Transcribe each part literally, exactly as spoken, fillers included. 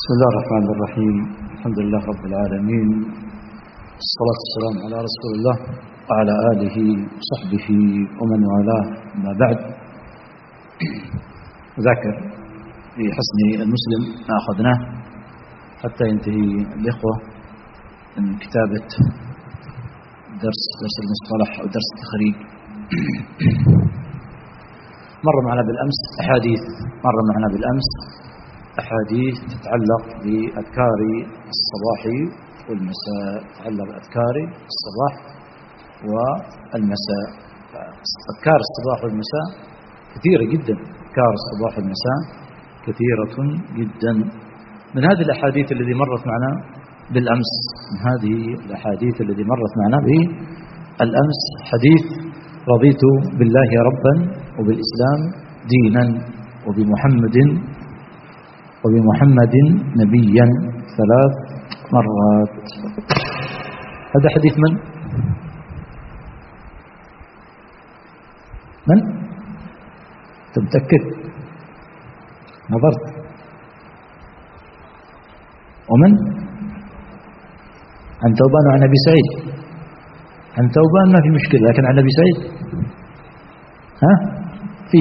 بسم الله الرحمن الرحيم. الحمد لله رب العالمين، الصلاة والسلام على رسول الله وعلى آله وصحبه ومن والاه. ما بعد، ذاكر في حسن المسلم ما أخذناه حتى ينتهي الإخوة من كتابة درس درس المصطلح أو درس التخريج. مر معنا بالأمس أحاديث مر معنا بالأمس أحاديث تتعلق بأذكار الصباح والمساء تتعلق بأذكار الصباح والمساء. أذكار الصباح والمساء كثيرة جدا، أذكار الصباح والمساء كثيرة جدا. من هذه الأحاديث التي مرت معنا بالأمس من هذه الأحاديث التي مرت معنا بالأمس حديث: رضيت بالله ربا وبالإسلام دينا وبمحمد وبمحمد نبيا ثلاث مرات. هذا حديث من؟ من؟ أنت متأكد؟ نظرت؟ ومن؟ عن ثوبان وعن أبي سعيد. عن ثوبان ما في مشكلة، لكن عن أبي سعيد ها؟ في.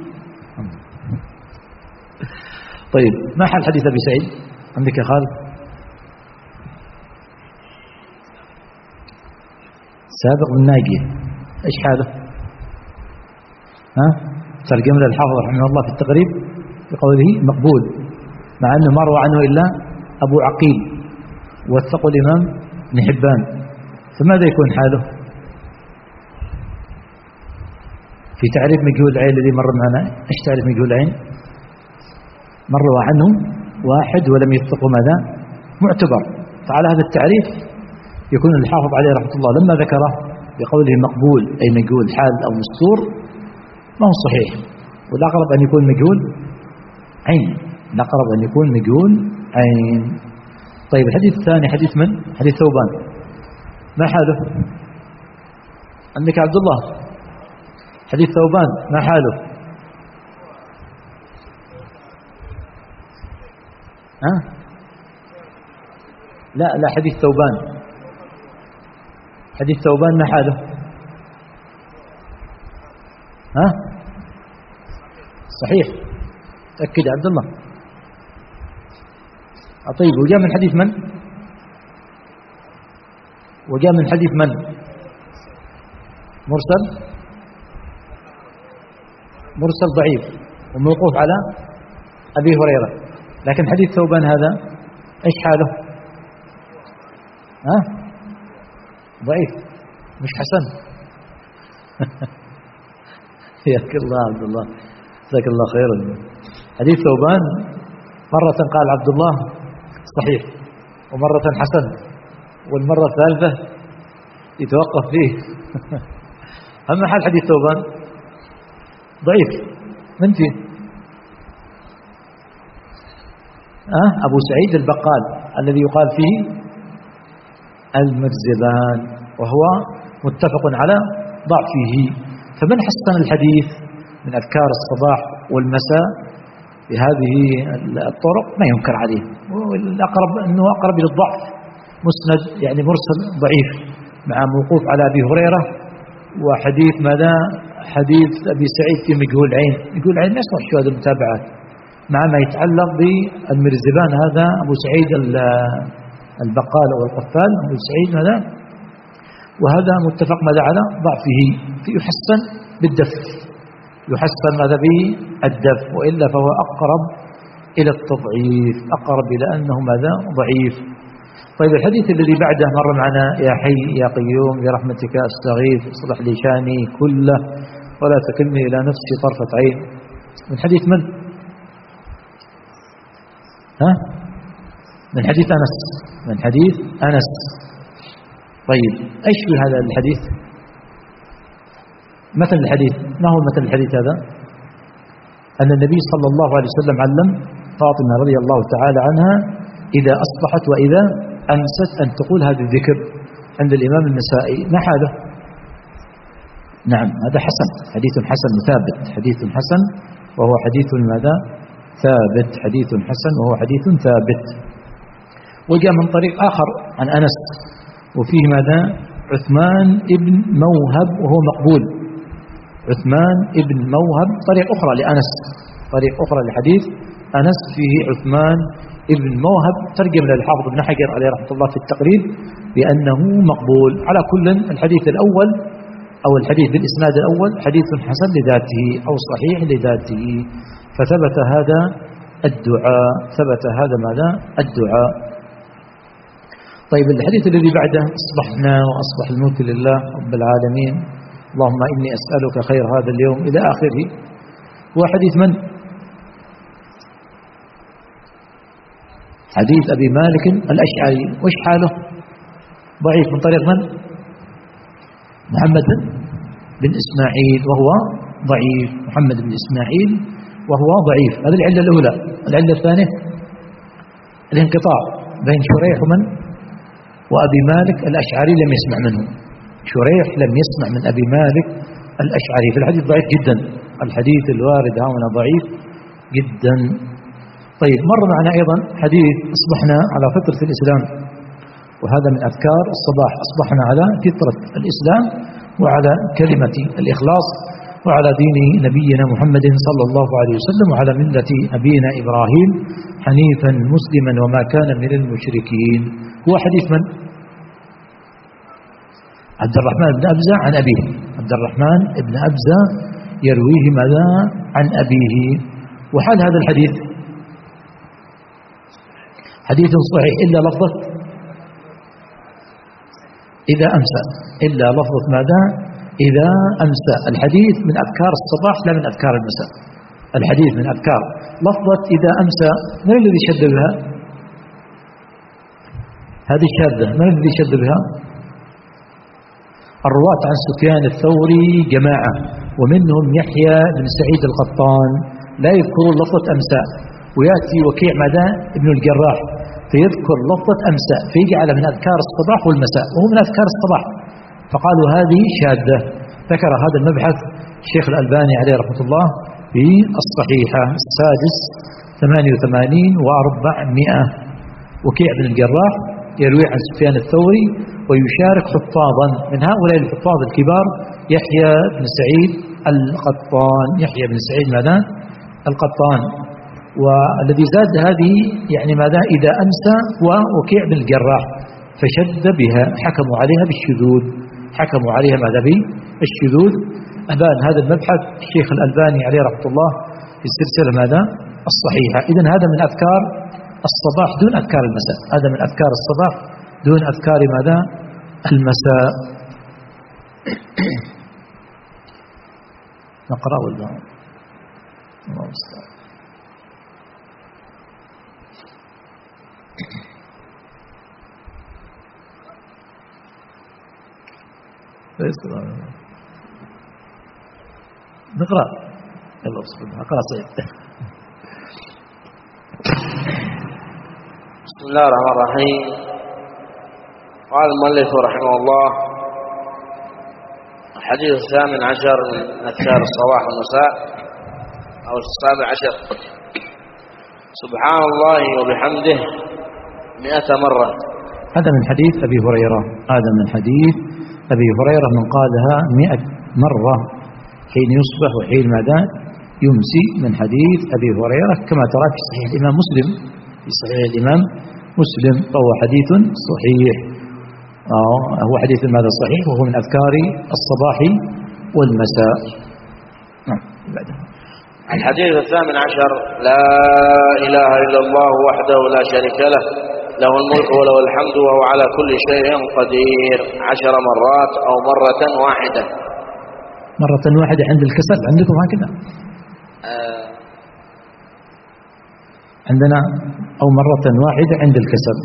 طيب، ما حال حديث أبي سعيد عندك يا خالد؟ سابق من ناقية، إيش حاله؟ ها؟ ترجم له الحافظ رحمه الله في التقريب بقوله مقبول، مع أنه ما روى عنه إلا أبو عقيل وثقه الإمام ابن حبان، فماذا يكون حاله؟ في تعريف مجهول العين الذي مر معنا، إيش تعريف مجهول العين؟ مر عنه واحد ولم يثقه ماذا؟ معتبر. فعلى هذا التعريف يكون الحافظ عليه رحمة الله لما ذكره بقوله مقبول أي مجهول حال أو مستور ما هو صحيح، والأقرب أن يكون مجهول عين، الأقرب أن يكون مجهول عين. طيب، الحديث الثاني حديث من؟ حديث ثوبان، ما حاله؟ عندك عبد الله، حديث ثوبان ما حاله؟ ها؟ لا لا حديث ثوبان حديث ثوبان ما حاله؟ ها؟ صحيح، تأكد عبد الله. طيب، وجاء من حديث من؟ وجاء من حديث من؟ مرسل مرسل ضعيف وموقوف على أبي هريرة، لكن حديث ثوبان هذا ايش حاله؟ ها؟ ضعيف مش حسن. ياك الله عبد الله، جزاك الله خيرا. حديث ثوبان مرة قال عبد الله صحيح، ومرة حسن، والمرة الثالثة يتوقف فيه. أما حال حديث ثوبان ضعيف. من فيه؟ أه؟ أبو سعيد البقال الذي يقال فيه المرزبان، وهو متفق على ضعفه. فمن حسن الحديث من أذكار الصباح والمساء بهذه الطرق ما ينكر عليه، والأقرب أنه أقرب إلى الضعف، مسند يعني مرسل ضعيف مع موقوف على أبي هريرة. وحديث ماذا؟ حديث أبي سعيد في مجهول عين. مجهول عين ما يصلح شهادة المتابعات مع ما يتعلق بالمرزبان. هذا أبو سعيد البقال أو القفال، أبو سعيد هذا، وهذا متفق ماذا على ضعفه. يحسن بالدف، يحسن ماذا بالدف، وإلا فهو أقرب إلى التضعيف، أقرب إلى أنه ماذا؟ ضعيف. طيب، الحديث الذي بعده مر معنا: يا حي يا قيوم برحمتك أستغيث اصلح لي شاني كله ولا تكلني إلى نفسي طرفة عين. من حديث من؟ ها؟ من حديث أنس من حديث أنس طيب، ايش في هذا الحديث؟ مثل الحديث، ما هو مثل الحديث هذا؟ أن النبي صلى الله عليه وسلم علم فاطمة رضي الله تعالى عنها إذا أصبحت وإذا أمست أن تقول هذا الذكر. عند الإمام النسائي. ما حاله؟ نعم، هذا حسن، حديث حسن مثابت، حديث حسن، وهو حديث ماذا؟ ثابت، حديث حسن وهو حديث ثابت. وجاء من طريق آخر عن أنس وفيه ماذا؟ عثمان ابن موهب وهو مقبول. عثمان ابن موهب طريق أخرى لأنس، طريق أخرى لحديث أنس فيه عثمان ابن موهب، ترجم للحافظ ابن حجر عليه رحمة الله في التقريب بأنه مقبول. على كل الحديث الأول أو الحديث بالإسناد الأول حديث حسن لذاته أو صحيح لذاته، فثبت هذا الدعاء، ثبت هذا ماذا؟ الدعاء. طيب الحديث الذي بعده: أصبحنا وأصبح الملك لله رب العالمين اللهم إني أسألك خير هذا اليوم إلى آخره. هو حديث من؟ حديث أبي مالك الأشعري. وش حاله؟ ضعيف من طريق من؟ محمد بن إسماعيل وهو ضعيف. محمد بن إسماعيل وهو ضعيف. هذه العلة الأولى. العلة الثانية الانقطاع بين شريح ومن؟ وأبي مالك الأشعري لم يسمع منه. شريح لم يسمع من أبي مالك الأشعري، في الحديث ضعيف جدا. الحديث الوارد هنا ضعيف جدا. طيب مر معنا أيضا حديث: أصبحنا على فطرة الإسلام، وهذا من أذكار الصباح. أصبحنا على فطرة الإسلام وعلى كلمة الإخلاص وعلى دين نبينا محمد صلى الله عليه وسلم وعلى ملة أبينا إبراهيم حنيفا مسلما وما كان من المشركين. هو حديث من؟ عبد الرحمن بن أبزة عن أبيه. عبد الرحمن بن أبزة يرويه ماذا؟ عن أبيه. وحال هذا الحديث حديث صحيح إلا لفظة إذا أمسى، إلا لفظة ماذا؟ إذا أمسى. الحديث من أذكار الصباح لا من أذكار المساء. الحديث من أذكار لفظة إذا أمسى. من الذي شد بها؟ هذه الشاذة. من الذي شد بها؟ الرواة عن سفيان الثوري جماعة، ومنهم يحيى بن سعيد القطان لا يذكرون لفظة أمسى، ويأتي وكيع ماذا؟ ابن الجراح فيذكر لفظة أمسى فيجعل من أذكار الصباح والمساء، وهو من أذكار الصباح، فقالوا هذه شاذة. ذكر هذا المبحث الشيخ الألباني عليه رحمة الله في الصحيحة السادس ثمانية وثمانين وأربعمائة. وكيع بن الجراح يروي عن سفيان الثوري ويشارك حفاظا من هؤلاء الحفاظ الكبار يحيى بن سعيد القطان. يحيى بن سعيد ماذا؟ القطان. والذي زاد هذه يعني ماذا؟ إذا أمسى ووكيع بن الجراح، فشد بها، حكموا عليها بالشذوذ، حكموا عليها ماذا؟ بالشذوذ. أبان هذا المبحث الشيخ الألباني عليه رحمة الله في السلسلة ماذا؟ الصحيحة. إذن هذا من أذكار الصباح دون أذكار المساء، هذا من أذكار الصباح دون أذكار ماذا؟ المساء. نقرأ ولا الله المستعان. نقرأ يلا بسم الله. أقرأ سيد. بسم الله الرحمن الرحيم. قال المؤلف رحمه الله: الحديث الثامن عشر من أذكار الصباح والمساء أو السابع عشر: سبحان الله وبحمده مئة مرة. هذا من حديث أبي هريرة، هذا من حديث أبي هريرة من قالها مئة مرة حين يصبح وحين ماذا؟ يمسي، من حديث أبي هريرة كما ترى في صحيح الإمام مسلم، في صحيح الإمام مسلم، فهو حديث صحيح. آه هو حديث ماذا؟ صحيح، وهو من أذكار الصباح والمساء. نعم. الحديث الثامن عشر: لا إله إلا الله وحده لا شريك له، له الملك وله الحمد وهو على كل شيء قدير، عشر مرات أو مرة واحدة. مرة واحدة عند الكسر عندكم هكذا؟ آه عندنا أو مرة واحدة عند الكسر.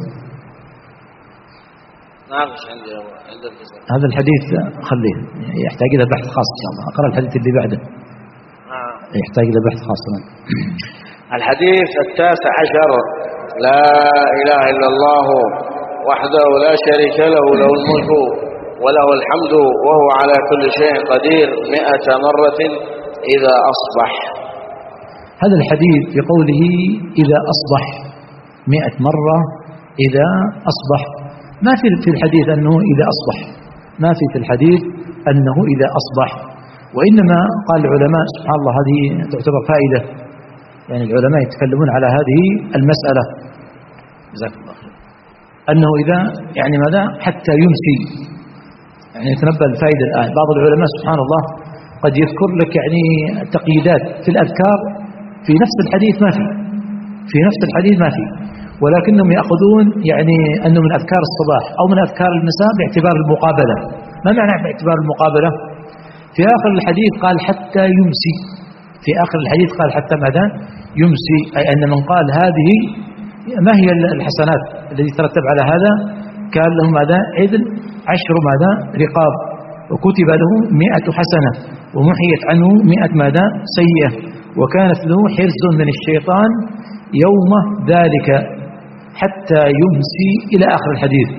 نعم مش عندي عند الكسر. هذا الحديث خليه يحتاج إلى بحث خاص إن شاء الله. أقرأ الحديث اللي بعده. آه. يحتاج إلى بحث خاص. الحديث التاسع عشر: لا إله إلا الله وحده لا شريك له، له الملك وله الحمد وهو على كل شيء قدير، مئة مرة إذا أصبح. هذا الحديث في قوله إذا أصبح مئة مرة، إذا أصبح، ما في في الحديث أنه إذا أصبح، ما في في الحديث أنه إذا أصبح، وإنما قال العلماء سبحان الله هذه تعتبر فائدة، يعني العلماء يتكلمون على هذه المسألة جزاك الله خير، أنه إذا يعني ماذا حتى يمسي، يعني يتنبأ الفائدة الآن. بعض العلماء سبحان الله قد يذكر لك يعني تقييدات في الأذكار في نفس الحديث ما في، في نفس الحديث ما في، ولكنهم يأخذون يعني أنه من أذكار الصباح أو من أذكار المساء باعتبار المقابلة. ما معنى باعتبار المقابلة؟ في آخر الحديث قال حتى يمسي، في آخر الحديث قال حتى ماذا يمسي، أي أن من قال هذه ما هي الحسنات التي ترتب على هذا، كان له ماذا عدل عشر ماذا رقاب، وكتب له مئة حسنة، ومحيت عنه مئة ماذا سيئة، وكانت له حرز من الشيطان يوم ذلك حتى يمسي إلى آخر الحديث.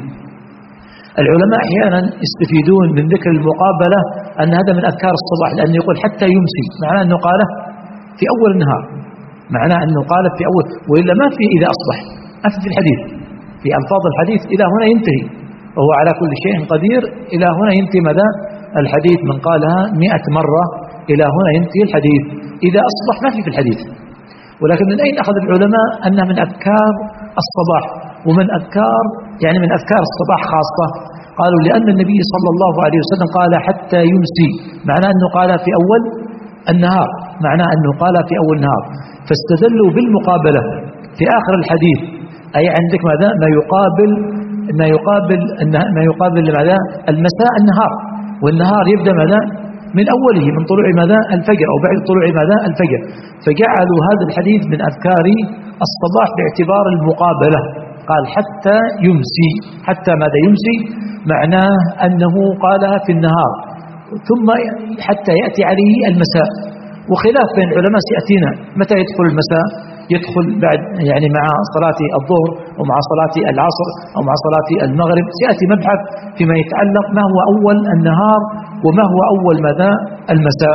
العلماء أحيانا يستفيدون من ذكر المقابلة أن هذا من أذكار الصباح، لأنه يقول حتى يمسي معناه أنه قاله في أول النهار، معناه أنه قال في أول، وإلا ما في إذا أصبح، ما في في الحديث، في ألفاظ الحديث إلى هنا ينتهي، وهو على كل شيء قدير، إلى هنا ينتهي ماذا الحديث، من قالها مئة مرة إلى هنا ينتهي الحديث. إذا أصبح ما في في الحديث، ولكن من أين أخذ العلماء أنها من أذكار الصباح ومن أذكار يعني من أذكار الصباح خاصة؟ قالوا لأن النبي صلى الله عليه وسلم قال حتى يمسي، معناه أنه قال في أول النهار، معناه أنه قال في أول النهار، فاستدلوا بالمقابلة في آخر الحديث، أي عندك ماذا ما يقابل ما يقابل ما يقابل ماذا المساء النهار، والنهار يبدأ ماذا من أوله من طلوع ماذا الفجر أو بعد طلوع ماذا الفجر، فجعلوا هذا الحديث من أذكار الصباح باعتبار المقابلة. قال حتى يمسي، حتى ماذا يمسي معناه أنه قالها في النهار ثم حتى يأتي عليه المساء، وخلاف بين العلماء سيأتينا متى يدخل المساء، يدخل بعد يعني مع صلاة الظهر ومع صلاة العصر أو مع صلاة المغرب، سيأتي مبحث فيما يتعلق ما هو أول النهار وما هو أول ماذا المساء.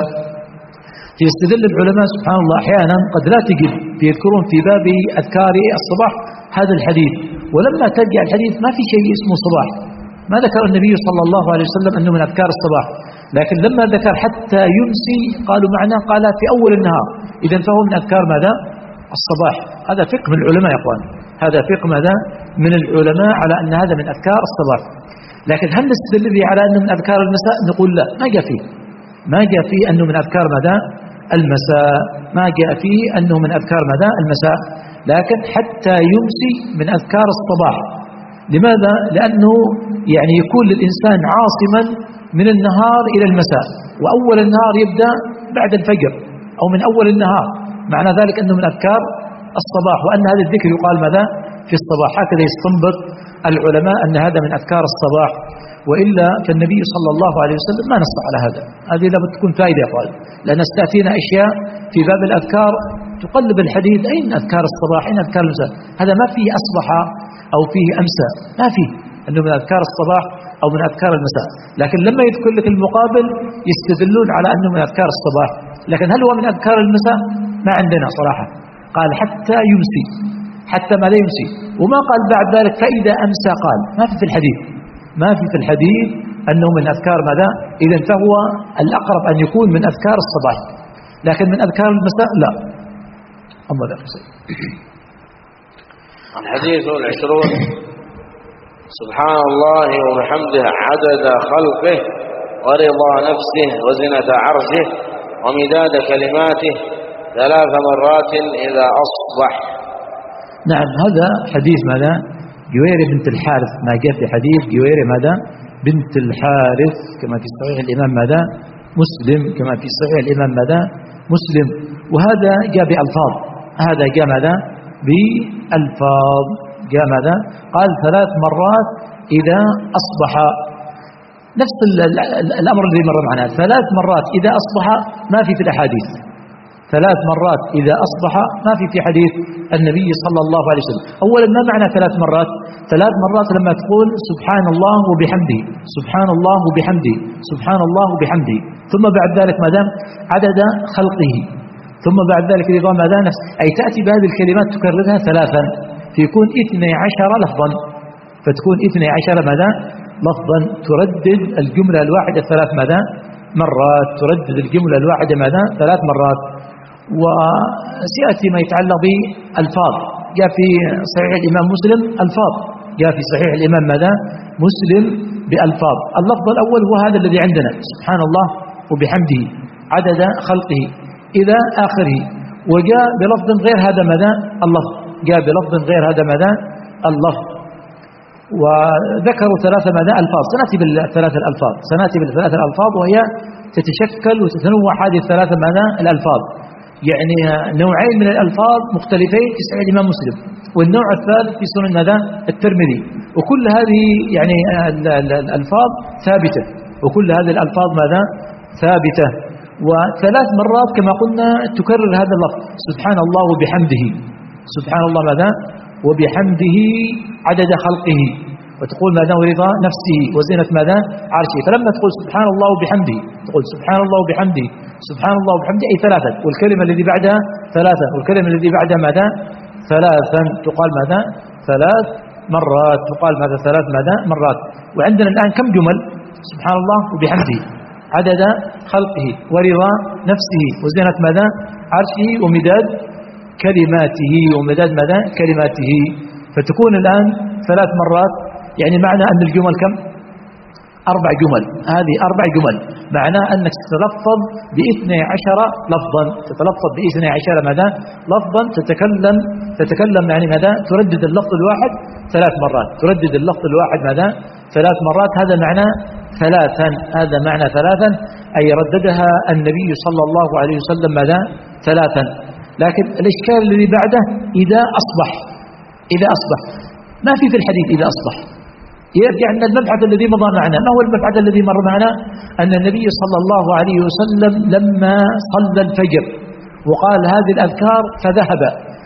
يستدل العلماء سبحان الله أحيانا قد لا تجد يذكرون في باب أذكار الصباح هذا الحديث، ولما ترجع الحديث ما في شيء اسمه صباح، ما ذكر النبي صلى الله عليه وسلم أنه من أذكار الصباح، لكن لما ذكر حتى يمسي قالوا معناه قال في أول النهار، إذن فهو من أذكار ماذا الصباح. هذا فقه من العلماء يا أخوان، هذا فقه ماذا من العلماء على أن هذا من أذكار الصباح. لكن هل نستدل به على أنه من أذكار المساء؟ نقول لا، ما جاء فيه ما جاء فيه أنه من أذكار ماذا المساء، ما جاء فيه أنه من أذكار ماذا المساء، لكن حتى يمسي من أذكار الصباح. لماذا؟ لأنه يعني يكون للإنسان عاصما من النهار إلى المساء، وأول النهار يبدأ بعد الفجر أو من أول النهار، معنى ذلك أنه من أذكار الصباح، وأن هذا الذكر يقال ماذا في الصباح. هكذا يستنبط العلماء أن هذا من أذكار الصباح، وإلا فالنبي صلى الله عليه وسلم ما نص على هذا. هذه لابد تكون فائدة يا أخوان، لأن ستأتينا أشياء في باب الأذكار تقلب الحديث، أين أذكار الصباح أين أذكار المساء، هذا ما فيه أصبح أو فيه أمسى، ما فيه أنه من أذكار الصباح أو من أذكار المساء. لكن لما يذكر لك المقابل يستدلون على أنه من أذكار الصباح، لكن هل هو من أذكار المساء؟ ما عندنا صراحة. قال حتى يمسي، حتى ما لا يمسي، وما قال بعد ذلك فإذا أمسى، قال ما في في الحديث ما في في الحديث أنه من أذكار ماذا، إذن فهو الأقرب أن يكون من أذكار الصباح، لكن من أذكار المساء لا. أما ذلك الحديث العشرون: سبحان الله وبحمده عدد خلقه ورضا نفسه وزنة عرشه ومداد كلماته ثلاث مرات إذا أصبح. نعم، هذا حديث ماذا جويرة بنت الحارث، ما جاء في حديث جويرة ماذا بنت الحارث كما في صحيح الإمام ماذا مسلم، كما في صحيح الإمام ماذا مسلم، وهذا جاء بألفاظ، هذا جاء ماذا بألفاظ، جاء ماذا قال ثلاث مرات إذا أصبح، نفس الأمر الذي مر معنا، ثلاث مرات إذا أصبح ما في في الأحاديث، ثلاث مرات إذا أصبح ما في في حديث النبي صلى الله عليه وسلم. أولا ما معنى ثلاث مرات؟ ثلاث مرات لما تقول سبحان الله وبحمده، سبحان الله وبحمده، سبحان الله وبحمده، ثم بعد ذلك ما دام عدد خلقه، ثم بعد ذلك رضا ماذا نفس، أي تأتي بهذه الكلمات تكررها ثلاثا فيكون اثني عشر لفظا، فتكون اثني عشر ماذا لفظا، تردد الجملة الواحدة ثلاث ماذا مرات، تردد الجملة الواحدة ماذا ثلاث مرات. وسيأتي ما يتعلق بالألفاظ، جاء في صحيح الإمام مسلم ألفاظ، جاء في صحيح الإمام ماذا مسلم بألفاظ. اللفظ الأول هو هذا الذي عندنا سبحان الله وبحمده عدد خلقه إلى آخره، وجاء بلفظ غير هذا ماذا اللفظ، جاء بلفظ غير هذا ماذا اللفظ. وذكروا ثلاثة ماذا ألفاظ، سنأتي بالثلاثة الألفاظ، سنأتي بالثلاثة الألفاظ وهي تتشكل وتتنوع هذه الثلاثة ماذا الألفاظ، يعني نوعين من الألفاظ مختلفين في صحيح الإمام مسلم، والنوع الثالث في سنن ماذا الترمذي، وكل هذه يعني الألفاظ ثابتة، وكل هذه الألفاظ ماذا ثابتة. وثلاث مرات كما قلنا تكرر هذا اللفظ سبحان الله وبحمده، سبحان الله ماذا وبحمده عدد خلقه، وتقول ماذا ورضا نفسه وزينة ماذا عرشه. فلما تقول سبحان الله وبحمده تقول سبحان الله وبحمده سبحان الله وبحمده أي ثلاثا، والكلمة الذي بعدها ثلاثا، والكلمة الذي بعدها ماذا ثلاثا، تقال ماذا ثلاث مرات، تقال ماذا ثلاث ماذا مرات. وعندنا الآن كم جمل سبحان الله وبحمده عدد خلقه ورضا نفسه وزينة ماذا عرشه ومداد كلماته، ومداد ماذا كلماته، فتكون الآن ثلاث مرات، يعني معنى أن الجمل كم أربع جمل، هذه أربع جمل، معناه أنك تتلفظ باثني عشر لفظا، تتلفظ باثني عشر ماذا لفظا، تتكلم تتكلم يعني ماذا تردد اللفظ الواحد ثلاث مرات، تردد اللفظ الواحد ماذا ثلاث مرات، هذا معنى ثلاثا، هذا معنى ثلاثا أي رددها النبي صلى الله عليه وسلم ماذا ثلاثا. لكن الإشكال الذي بعده إذا أصبح، إذا أصبح ما في في الحديث إذا أصبح، يرجع أن المبحث الذي مضى معنا. ما هو المبحث الذي مر معنا؟ أن النبي صلى الله عليه وسلم لما صلى الفجر وقال هذه الأذكار فذهب،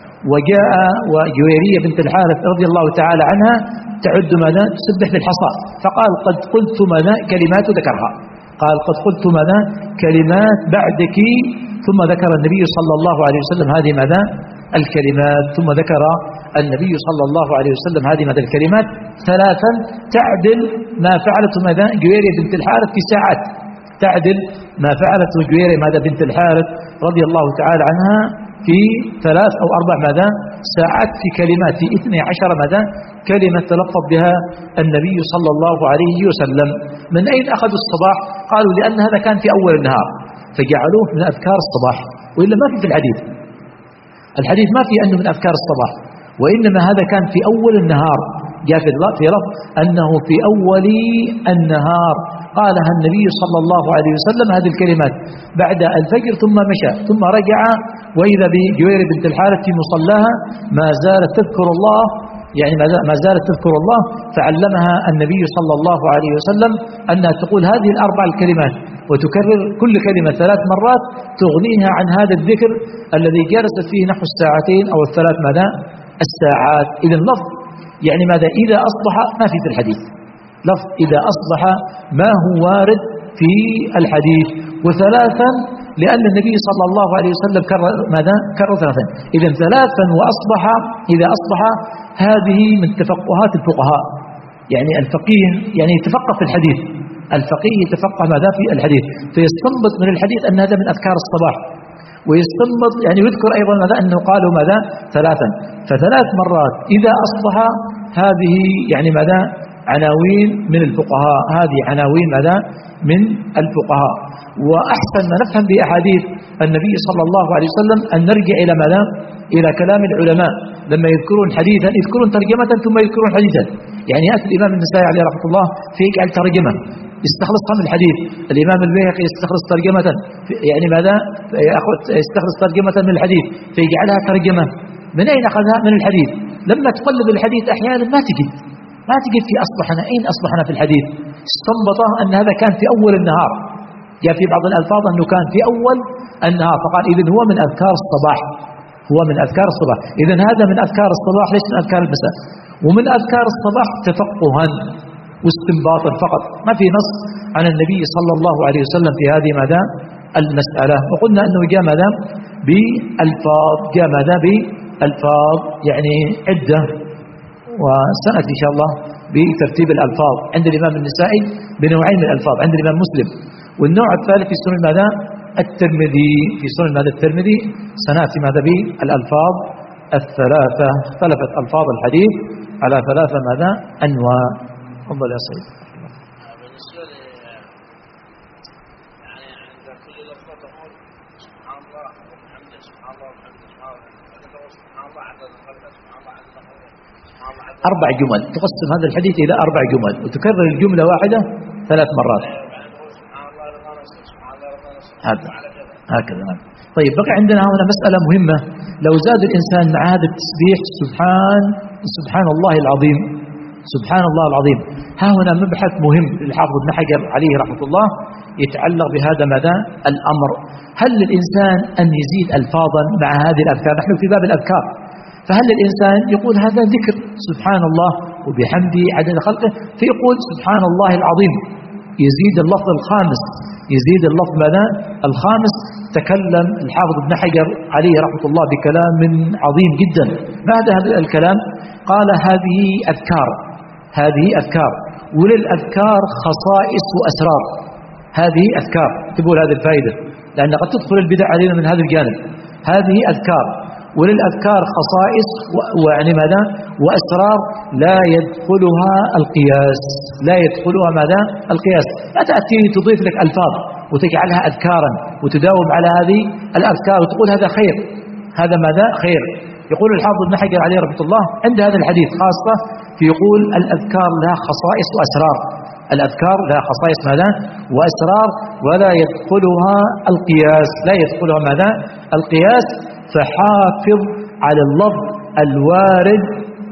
وجاء وجويرية بنت الحارث رضي الله تعالى عنها تعد ماذا تسبح بالحصى، فقال قد قلت ماذا كلمات ذكرها، قال قد قلت ماذا كلمات بعدك، ثم ذكر النبي صلى الله عليه وسلم هذه ماذا الكلمات، ثم ذكر النبي صلى الله عليه وسلم هذه ماذا الكلمات ثلاثا، تعدل ما فعلته ماذا جويرية بنت الحارث في ساعات، تعدل ما فعلته جويرية ماذا بنت الحارث رضي الله تعالى عنها في ثلاث أو أربع ماذا ساعات في كلمات، في اثني عشر ماذا كلمة تلفظ بها النبي صلى الله عليه وسلم. من أين أخذوا الصباح؟ قالوا لأن هذا كان في أول النهار فجعلوه من أذكار الصباح، وإلا ما في في الحديث، الحديث ما في أنه من أذكار الصباح، وإنما هذا كان في أول النهار، جاء في لفظ أنه في أول النهار قالها النبي صلى الله عليه وسلم هذه الكلمات بعد الفجر، ثم مشى ثم رجع، وإذا بجويرية بنت الحارث في مصلاها ما زالت تذكر الله، يعني ما زالت تذكر الله، فعلمها النبي صلى الله عليه وسلم أنها تقول هذه الأربع الكلمات وتكرر كل كلمة ثلاث مرات تغنيها عن هذا الذكر الذي جلست فيه نحو الساعتين أو الثلاث ماذا الساعات. إذا اللفظ يعني ماذا إذا أصبح ما في في الحديث، لفظ إذا أصبح ما هو وارد في الحديث. وثلاثا لأن النبي صلى الله عليه وسلم كرر ماذا كرر ثلاثا، إذا ثلاثا وأصبح إذا أصبح هذه من تفقهات الفقهاء، يعني الفقيه يعني يتفقه في الحديث، الفقيه يتفقه ماذا في الحديث، فيستنبط من الحديث أن هذا من أذكار الصباح، ويستنبط يعني يذكر أيضا ماذا أنه قالوا ماذا ثلاثا، فثلاث مرات إذا أصبح هذه يعني ماذا عناوين من الفقهاء، هذه عناوين ماذا من الفقهاء. وأحسن ما نفهم بأحاديث النبي صلى الله عليه وسلم أن نرجع إلى ماذا إلى كلام العلماء، لما يذكرون حديثا يذكرون ترجمة ثم يذكرون حديثا، يعني يأتي الإمام النسائي عليه رحمة الله فيجعل ترجمة يستخلصها من الحديث، الإمام البيهقي يستخلص ترجمة يعني ماذا يستخلص ترجمة من الحديث فيجعلها ترجمة. من أين أخذها؟ من الحديث. لما تقلب الحديث أحيانا ما تجد ما تجد في أصبحنا، أين أصبحنا في الحديث؟ استنبطه أن هذا كان في أول النهار، جاء في بعض الألفاظ أنه كان في أول النهار، فقال إذن هو من أذكار الصباح، هو من أذكار الصباح، إذن هذا من أذكار الصباح ليس من أذكار المساء. ومن أذكار الصباح تفقها واستنباطا فقط، ما في نص عن النبي صلى الله عليه وسلم في هذه ماذا المسألة. وقلنا أنه جاء ماذا بألفاظ، جاء ماذا بألفاظ يعني عدة، وسنأتي إن شاء الله بترتيب الألفاظ. عند الإمام النسائي بنوعين من الألفاظ، عند الإمام مسلم. والنوع الثالث في سنن ماذا الترمذي، في سنن ماذا الترمذي سنأتي ماذا بالألفاظ الثلاثة. اختلفت ألفاظ الحديث على ثلاثة ماذا أنواع. انظر يا سيد. بالنسبة لي يعني عند كل لفظة تقول سبحان الله وبحمده، سبحان الله وبحمده، سبحان الله، سبحان الله عدد الخلق، سبحان الله عدد الخلق، سبحان الله عدد أربع جمل، تقسم هذا الحديث إلى أربع جمل وتكرر الجملة واحدة ثلاث مرات. هذا هكذا. طيب بقى عندنا هنا مسألة مهمة، لو زاد الإنسان مع هذا التسبيح سبحان سبحان الله العظيم، سبحان الله العظيم. ها هنا مبحث مهم للحافظ ابن حجر عليه رحمة الله يتعلق بهذا مدى الأمر. هل للإنسان أن يزيد ألفاظا مع هذه الأذكار؟ نحن في باب الأذكار، فهل الإنسان يقول هذا ذكر سبحان الله وبحمده عدد خلقه، فيقول سبحان الله العظيم، يزيد اللفظ الخامس، يزيد اللفظ ماذا الخامس. تكلم الحافظ ابن حجر عليه رحمة الله بكلام عظيم جدا. ماذا هذا الكلام؟ قال هذه أذكار، هذه أذكار، وللأذكار خصائص وأسرار. هذه أذكار، تقول هذه الفائدة لأن قد تدخل البدع علينا من هذا الجانب. هذه أذكار، وللأذكار خصائص ويعني ماذا وأسرار لا يدخلها القياس، لا يدخلها ماذا القياس. لا تأتي تضيف لك ألفاظ وتجعلها أذكارا وتداوم على هذه الأذكار وتقول هذا خير، هذا ماذا خير. يقول الحافظ ابن حجر عليه رحمة الله عند هذا الحديث خاصة، يقول الأذكار لها خصائص وأسرار، الأذكار لها خصائص ماذا وأسرار ولا يدخلها القياس، لا يدخلها ماذا القياس. فحافظ على اللفظ الوارد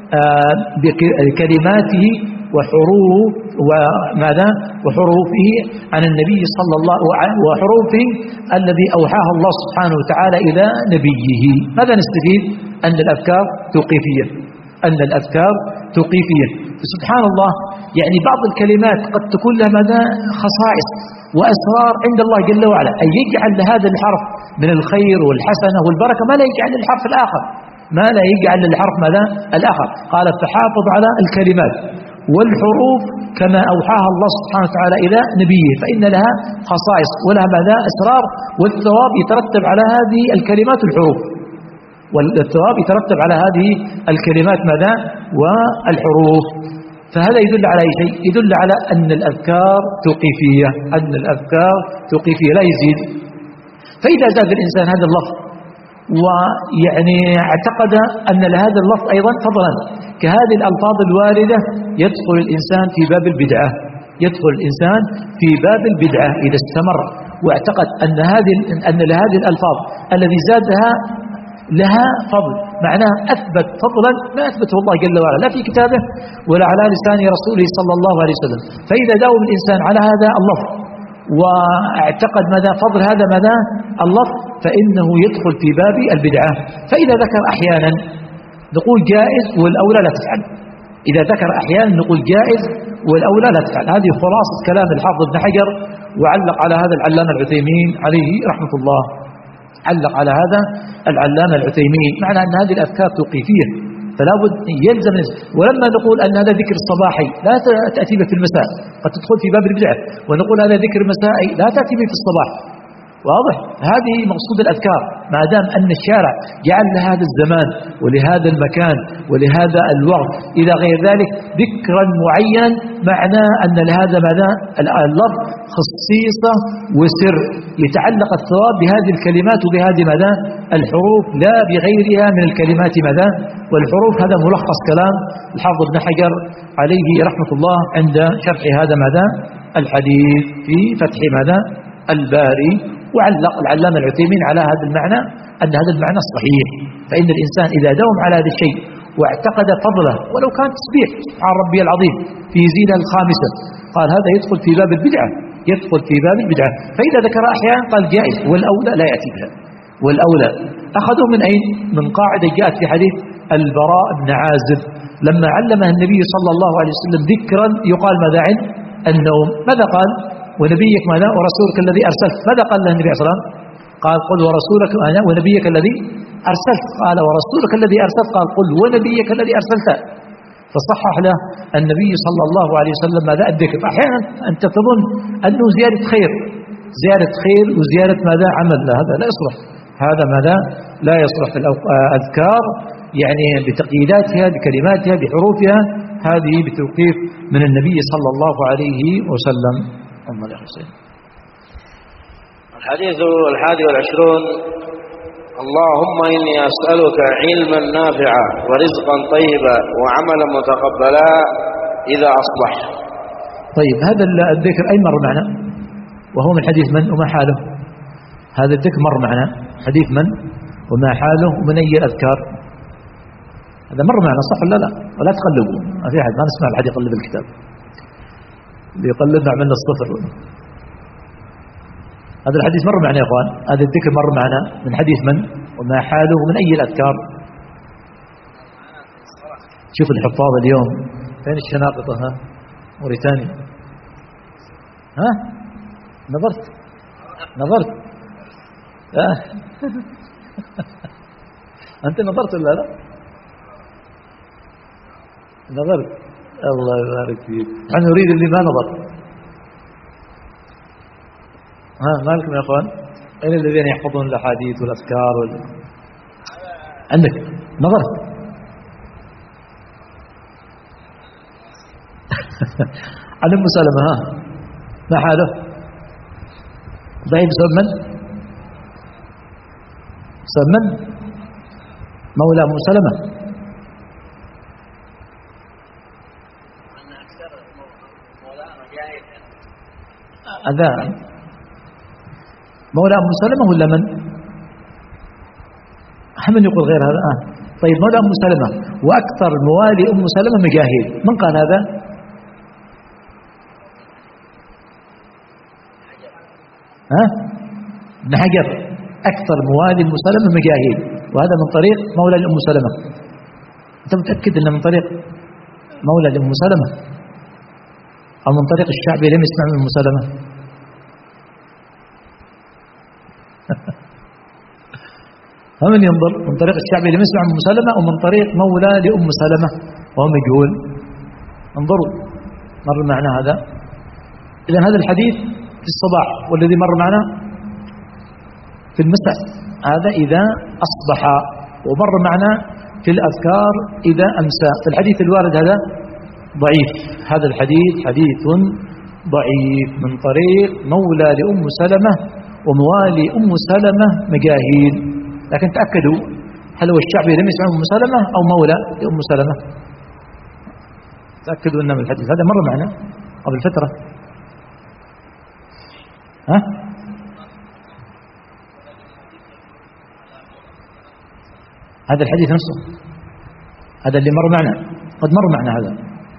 بكلماته وحروف وماذا وحروفه عن النبي صلى الله عليه وسلم، وحروفه الذي أوحاها الله سبحانه وتعالى إلى نبيه. ماذا نستفيد؟ أن الأذكار توقيفية، أن الأذكار توقيفية. فسبحان الله يعني بعض الكلمات قد تكون لها ماذا خصائص وأسرار عند الله جل وعلا، أن يجعل لهذا الحرف من الخير والحسنة والبركة ما لا يجعل للحرف الآخر، ما لا يجعل للحرف ماذا الآخر. قال فحافظ على الكلمات والحروف كما أوحاها الله سبحانه وتعالى إلى نبيه، فإن لها خصائص ولها ماذا أسرار، والثواب يترتب على هذه الكلمات الحروف، والثواب يترتب على هذه الكلمات ماذا والحروف. فهذا يدل على أي شيء؟ يدل على أن الأذكار توقيفية، أن الأذكار توقيفية لا يزيد. فإذا زاد الإنسان هذا اللفظ ويعني اعتقد أن لهذا اللفظ أيضا فضلا كهذه الألفاظ الواردة، يدخل الإنسان في باب البدعة، يدخل الإنسان في باب البدعة إذا استمر واعتقد أن هذه أن لهذه الألفاظ الذي زادها لها فضل، معناه أثبت فضلا ما أثبته الله جل وعلا لا في كتابه ولا على لسان رسوله صلى الله عليه وسلم. فإذا داوم الإنسان على هذا اللفظ واعتقد ماذا فضل هذا ماذا اللفظ، فإنه يدخل في باب البدعة. فإذا ذكر أحيانا نقول جائز والأولى لا تفعل، إذا ذكر أحيانا نقول جائز والأولى لا تفعل. هذه خلاصة كلام الحافظ ابن حجر، وعلق على هذا العلامة العثيمين عليه رحمة الله، علق على هذا العلامة العثيمين، معنى أن هذه الأذكار توقيفية فلا بد يلزم. ولما نقول أن هذا ذكر الصباحي لا تأتي به في المساء، قد تدخل في باب البدعة، ونقول هذا ذكر مسائي لا تأتي به في الصباح. واضح؟ هذه مقصود الأذكار، ما دام أن الشارع جعل لهذا الزمان ولهذا المكان ولهذا الوقت إلى غير ذلك ذكرا معين، معناه أن لهذا ماذا اللفظ خصيصة وسر، يتعلق الثواب بهذه الكلمات وبهذه ماذا الحروف لا بغيرها من الكلمات ماذا والحروف. هذا ملخص كلام الحافظ ابن حجر عليه رحمة الله عند شرح هذا ماذا الحديث في فتح ماذا الباري. وعلق العلامة العثيمين على هذا المعنى أن هذا المعنى صحيح، فإن الإنسان إذا داوم على هذا الشيء واعتقد فضله ولو كان تسبيح سبحان ربي العظيم في زينة الخامسة، قال هذا يدخل في باب البدعة، يدخل في باب البدعة. فإذا ذكر أحيانا قال جائز والأولى لا يأتي بها. والأولى أخذوا من أين؟ من قاعدة جاءت في حديث البراء بن عازب لما علمه النبي صلى الله عليه وسلم ذكرا يقال ماذا عند النوم، ماذا قال؟ ونبيك ماذا ورسولك الذي أرسلت. ماذا قال له النبي صلى الله عليه وسلم؟ قال قل ورسولك ونبيك الذي أرسلت. قال ورسولك الذي أرسلت، قال قل ونبيك الذي أرسلت. فصحح له النبي صلى الله عليه وسلم ماذا الذكر. أحيانا أنت تظن أنه زيادة خير، زيادة خير وزيادة ماذا عمل، لا هذا لا يصلح، هذا ماذا لا يصلح في الأذكار، يعني بتقييداتها بكلماتها بحروفها، هذه بتوقيف من النبي صلى الله عليه وسلم. الله يحسن. الحديث الحادي والعشرون: اللهم إني أسألك علما نافعا ورزقا طيبا وعملا متقبلا إذا أصبح. طيب هذا الذكر أي مر معنا؟ وهو من حديث من وما حاله؟ هذا الذكر مر معنا، حديث من وما حاله ومن أي الأذكار؟ هذا مر معنا صح ولا لا؟ ولا تقلبوا، ما في أحد ما نسمع الحديث يقلب الكتاب، اللي يقلب عملنا الصفر. هذا الحديث مر معنا يا اخوان، هذا الذكر مر معنا من حديث من وما حاله ومن أي الأذكار؟ شوف الحفاظ اليوم فين الشناقطة؟ ها موريتانيا، ها نظرت نظرت آه. أنت نظرت ولا لا؟ نظرت، الله يبارك فيك. أنا أريد اللي ما نظر. ها مالكم يا أخوان؟ أين الذين يحفظون الأحاديث والأذكار وال... عندك نظرت؟ عن أم سلمة، ها ما حاله؟ ضعيف بسبب من؟ بسبب من؟ مولى أم سلمة. هذا مولى أم سلمة ولا من؟ من يقول غير هذا؟ آه. طيب مولى أم سلمة، وأكثر موالي أم سلمة مجاهيل، من قال هذا؟ ها؟ ابن حجر. أكثر موالي أم سلمة مجاهيل، وهذا من طريق مولى لأم سلمة. أنت متأكد أنه من طريق مولى لأم سلمة أو من طريق الشعبي لم يسمع من أم سلمة؟ فمن ينظر من طريق الشعبي لم يسمع من أم سلمة أو من طريق مولى لأم سلمة وهو مجهول؟ انظروا، مر معنا هذا. إذن هذا الحديث في الصباح، والذي مر معنا في المساء، هذا إذا أصبح، ومر معنا في الأذكار إذا أمسى. في الحديث الوارد هذا ضعيف، هذا الحديث حديث ضعيف من طريق مولى لأم سلمة وموالي أم سلمة مجاهيل. لكن تأكدوا هل هو الشعبي لم يسمع أم سلمة أو مولى لأم سلمة؟ تأكدوا أن من الحديث هذا مر معنا قبل فترة. ها؟ هذا الحديث نفسه، هذا اللي مر معنا، قد مر معنا هذا.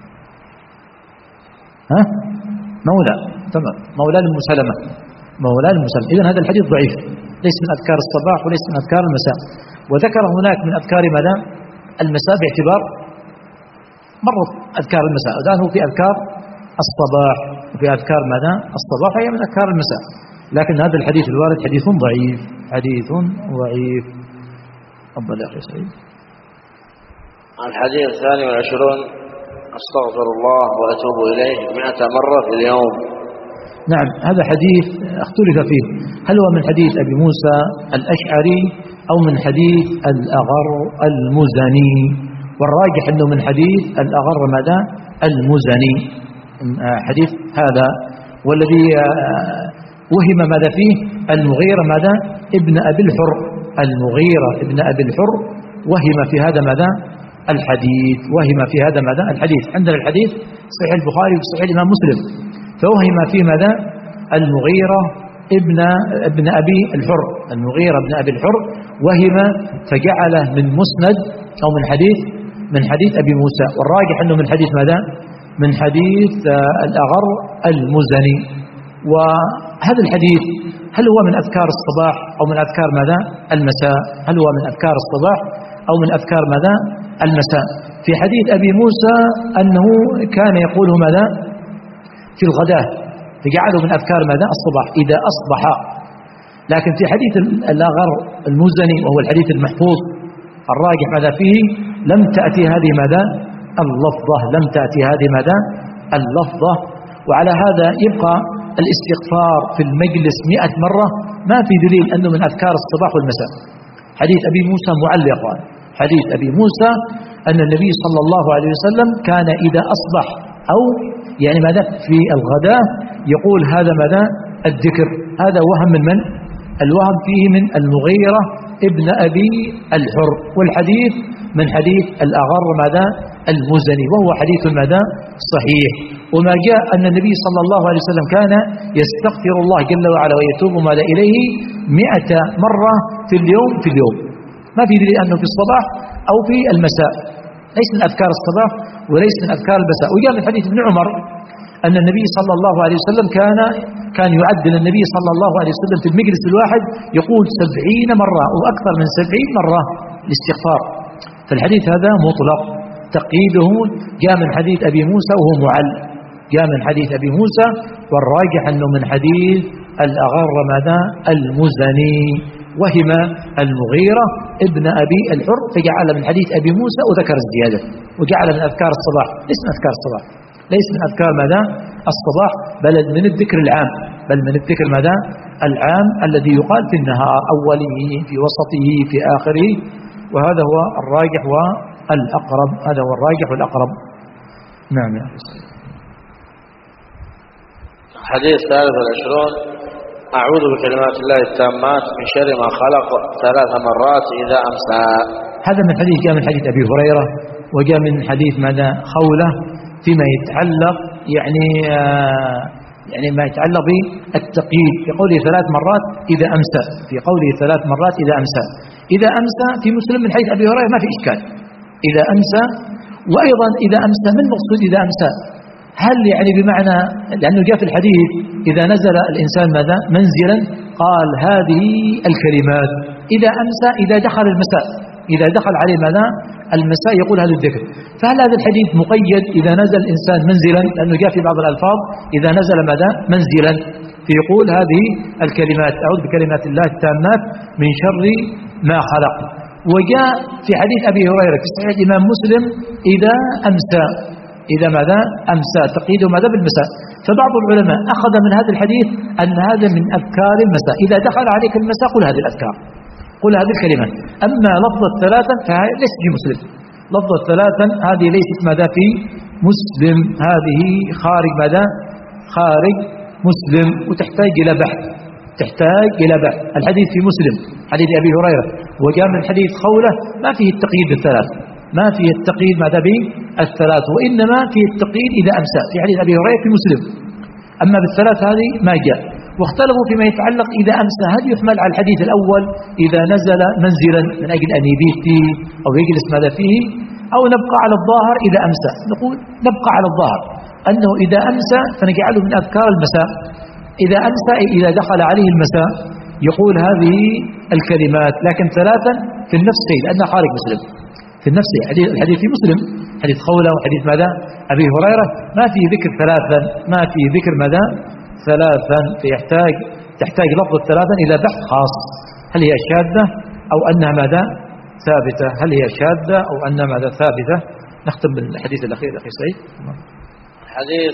ها؟ مولى، تمام، مولى لأم سلمة، مولى لأم سلمة. إذن هذا الحديث ضعيف، ليس من أذكار الصباح وليس من أذكار المساء. وذكر هناك من أذكار ماذا؟ المساء، باعتبار مرت أذكار المساء، الآن هو في أذكار الصباح وفي أذكار ماذا؟ الصباح، هي من أذكار المساء. لكن هذا الحديث الوارد حديث ضعيف، حديث ضعيف. أفضل يا أخي سعيد. الحديث الثاني والعشرون: أستغفر الله وأتوب إليه مئة مرة في اليوم. نعم، هذا حديث اختلف فيه، هل هو من حديث أبي موسى الأشعري أو من حديث الأغر المزني؟ والراجح أنه من حديث الأغر ماذا؟ المزني حديث هذا. والذي وهم ماذا فيه؟ المغيرة ماذا؟ ابن أبي الحر، المغيرة ابن أبي الحر وهم في هذا ماذا؟ الحديث، وهم في هذا ماذا؟ الحديث. عندنا الحديث صحيح البخاري وصحيح الإمام مسلم، فوهم في ماذا؟ المغيرة ابن ابن أبي الحر، المغيرة ابن أبي الحر وهم فجعله من مسند أو من حديث من حديث أبي موسى. والراجح أنه من حديث ماذا؟ من حديث الأغر المزني. وهذا الحديث هل هو من أذكار الصباح أو من أذكار ماذا؟ المساء؟ هل هو من أذكار الصباح أو من أذكار ماذا؟ المساء. في حديث أبي موسى أنه كان يقوله ماذا؟ في الغداة، فجعله من أذكار ماذا؟ الصباح إذا أصبح. لكن في حديث الأغر المزني وهو الحديث المحفوظ الراجح ماذا فيه؟ لم تأتي هذه ماذا؟ اللفظة، لم تأتي هذه ماذا؟ اللفظة. وعلى هذا يبقى الاستغفار في المجلس مئة مرة ما في دليل أنه من أذكار الصباح والمساء. حديث أبي موسى معلقا، حديث أبي موسى أن النبي صلى الله عليه وسلم كان إذا أصبح أو يعني ماذا في الغداء يقول هذا ماذا؟ الذكر. هذا وهم من من؟ الوهم فيه من المغيرة ابن أبي الحر، والحديث من حديث الأغر ماذا؟ المزني، وهو حديث ماذا؟ صحيح. وما جاء أن النبي صلى الله عليه وسلم كان يستغفر الله جل وعلا ويتوب ماذا إليه مئة مرة في اليوم في اليوم. ما في دليل أنه في الصباح أو في المساء، ليس من أذكار الصباح وليس من أذكار المساء. وجاء من حديث ابن عمر أن النبي صلى الله عليه وسلم كان كان يعدل النبي صلى الله عليه وسلم في المجلس الواحد يقول سبعين مرة أو أكثر من سبعين مرة الاستغفار. فالحديث هذا مطلق، تقييده جاء من حديث أبي موسى وهو معل، جاء من حديث أبي موسى، والراجح أنه من حديث الأغر ماذا؟ المزني، وهم المغيرة ابن أبي الحر، فجعل من حديث أبي موسى وذكر الزيادة وجعل من أذكار الصباح. ليس من أذكار الصباح، ليس من أذكار ماذا؟ الصباح، بل من الذكر العام، بل من الذكر ماذا؟ العام الذي يقال في النهار، أوله في وسطه في آخره. وهذا هو الراجح والأقرب، هذا هو الراجح والأقرب. نعم يا أخي. حديث ثالث والعشرون: أعوذ بكلمات الله التامات من شر ما خلق ثلاث مرات إذا أمسى. هذا من حديث جاء من حديث أبي هريرة، وجاء من حديث ماذا؟ خولة، فيما يتعلق يعني آه يعني ما يتعلق بالتقييد في قوله ثلاث مرات إذا أمسى، في قوله ثلاث مرات إذا أمسى. إذا أمسى في مسلم من حديث أبي هريرة ما في إشكال، إذا أمسى. وأيضا إذا أمسى من مقصود إذا أمسى؟ هل يعني بمعنى، لأنه جاء في الحديث إذا نزل الإنسان ماذا؟ منزلا، قال هذه الكلمات إذا أمسى، إذا دخل المساء، إذا دخل عليه ماذا؟ المساء يقول هذا الذكر. فهل هذا الحديث مقيد إذا نزل الإنسان منزلا؟ لأنه جاء في بعض الألفاظ إذا نزل ماذا؟ منزلا، فيقول هذه الكلمات أعوذ بكلمات الله التامات من شر ما خلق. وجاء في حديث أبي هريرة في صحيح الإمام مسلم إذا أمسى، إذا ماذا؟ أمسى، تقييده ماذا؟ بالمساء. فبعض العلماء أخذ من هذا الحديث أن هذا من أذكار المساء، إذا دخل عليك المساء قل هذه الأذكار، قل هذه الكلمات. أما لفظة ثلاثا فهذه ليست في مسلم، لفظة ثلاثا هذه ليست ماذا؟ في مسلم، هذه خارج ماذا؟ خارج مسلم، وتحتاج إلى بحث، تحتاج إلى بحث. الحديث في مسلم حديث أبي هريرة، وجاء من حديث خولة ما فيه التقييد بالثلاث، ما فيه التقييد ماذا؟ بالثلاث، وإنما فيه التقييد إذا أمسى في حديث أبي هريرة في مسلم. أما بالثلاث هذه ما جاء. واختلفوا فيما يتعلق إذا أمسى، هل يحمل على الحديث الأول إذا نزل منزلا من أجل أن يبيت فيه أو يجلس ماذا فيه، أو نبقى على الظاهر إذا أمسى؟ نقول نبقى على الظاهر أنه إذا أمسى فنجعله من أذكار المساء. إذا أمسى إذا دخل عليه المساء يقول هذه الكلمات، لكن ثلاثا في النفس لأنها خارج مسلم، في النفس. الحديث في مسلم حديث خولة وحديث ماذا؟ أبي هريرة ما في ذكر ثلاثا، ما في ذكر ماذا؟ ثلاثا، فيحتاج تحتاج لفظ ثلاثا إلى بحث خاص، هل هي شاذة أو أنها ماذا؟ ثابتة، هل هي شاذة أو أنها ماذا؟ ثابتة. نختم بالحديث الأخير أخي سعيد. حديث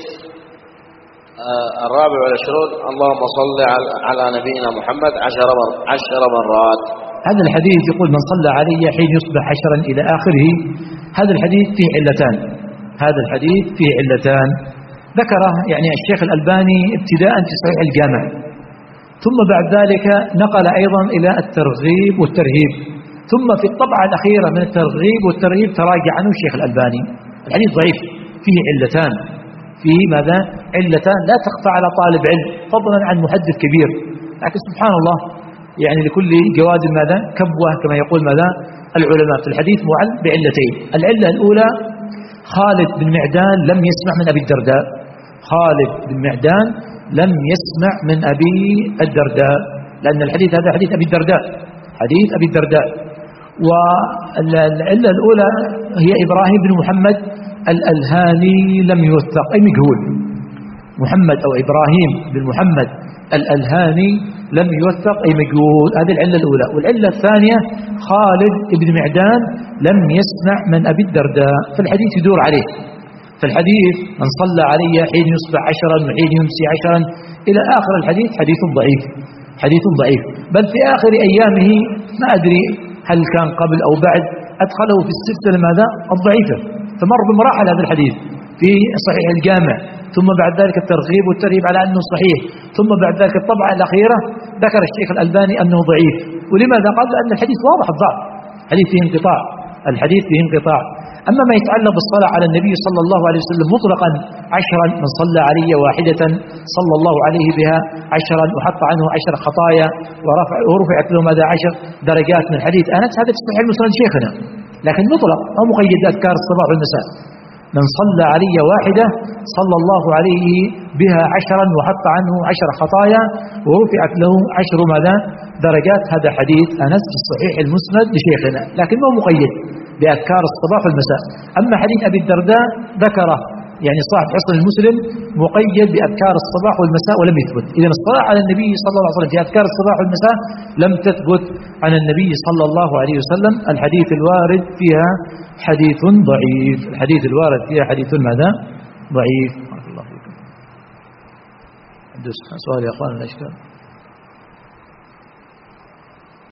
الرابع والعشرون: اللهم صل على نبينا محمد عشر عشر مرات. هذا الحديث يقول من صلى علي حين يصبح عشرا إلى آخره. هذا الحديث فيه علتان، هذا الحديث فيه علتان ذكره يعني الشيخ الألباني ابتداء في صحيح الجامع، ثم بعد ذلك نقل أيضا إلى الترغيب والترهيب، ثم في الطبعة الأخيرة من الترغيب والترهيب تراجع عنه الشيخ الألباني. الحديث ضعيف فيه علتان، فيه ماذا؟ علتان لا تخفى على طالب علم فضلا عن محدث كبير. لكن سبحان الله يعني لكل جواد ماذا؟ كبوة كما يقول ماذا؟ العلماء. في الحديث معل بعلتين. العلة الأولى خالد بن معدان لم يسمع من أبي الدرداء، خالد بن معدان لم يسمع من أبي الدرداء، لأن الحديث هذا حديث أبي الدرداء، حديث أبي الدرداء. والعلة الأولى هي إبراهيم بن محمد الألهاني لم يوثق أي مجهول، محمد أو إبراهيم بن محمد الألهاني لم يوثق أي مجهول. هذه العلة الأولى. والعلة الثانية خالد بن معدان لم يسمع من أبي الدرداء، فالحديث يدور عليه. فالحديث من صلى علي حين يصبح عشرا وحين يمسي عشرا إلى آخر الحديث حديث ضعيف، حديث ضعيف. بل في آخر أيامه ما أدري هل كان قبل أو بعد أدخله في السلسلة ماذا الضعيفة، فمر بمراحل هذا الحديث في صحيح الجامع، ثم بعد ذلك الترغيب والترهيب على أنه صحيح، ثم بعد ذلك الطبعة الأخيرة ذكر الشيخ الألباني أنه ضعيف. ولماذا؟ قال لأن الحديث واضح الضعف، الحديث فيه انقطاع، الحديث فيه انقطاع. أما ما يتعلق بالصلاة على النبي صلى الله عليه وسلم مطلقا عشرا، من صلى علي واحدة صلى الله عليه بها عشرا وحط عنه عشر خطايا ورفع ورفعت له ماذا عشر درجات من حديث أنس، هذا في صحيح المسند شيخنا، لكن مطلق أو مقيد أذكار الصباح والمساء. من صلى علي واحدة صلى الله عليه بها عشرا وحط عنه عشر خطايا ورفعت له عشر ماذا درجات، هذا حديث أنس في الصحيح المسند لشيخنا، لكن هو مقيد بأذكار الصباح والمساء. أما حديث أبي الدرداء ذكره يعني صاحب حصن المسلم مقيد بأذكار الصباح والمساء ولم يثبت. إذن الصلاة على النبي صلى الله عليه وسلم في أذكار الصباح والمساء لم تثبت عن النبي صلى الله عليه وسلم. الحديث الوارد فيها حديث ضعيف، الحديث الوارد فيها حديث ماذا ضعيف. بارك الله فيكم. سؤال يا أخوان الأشكال.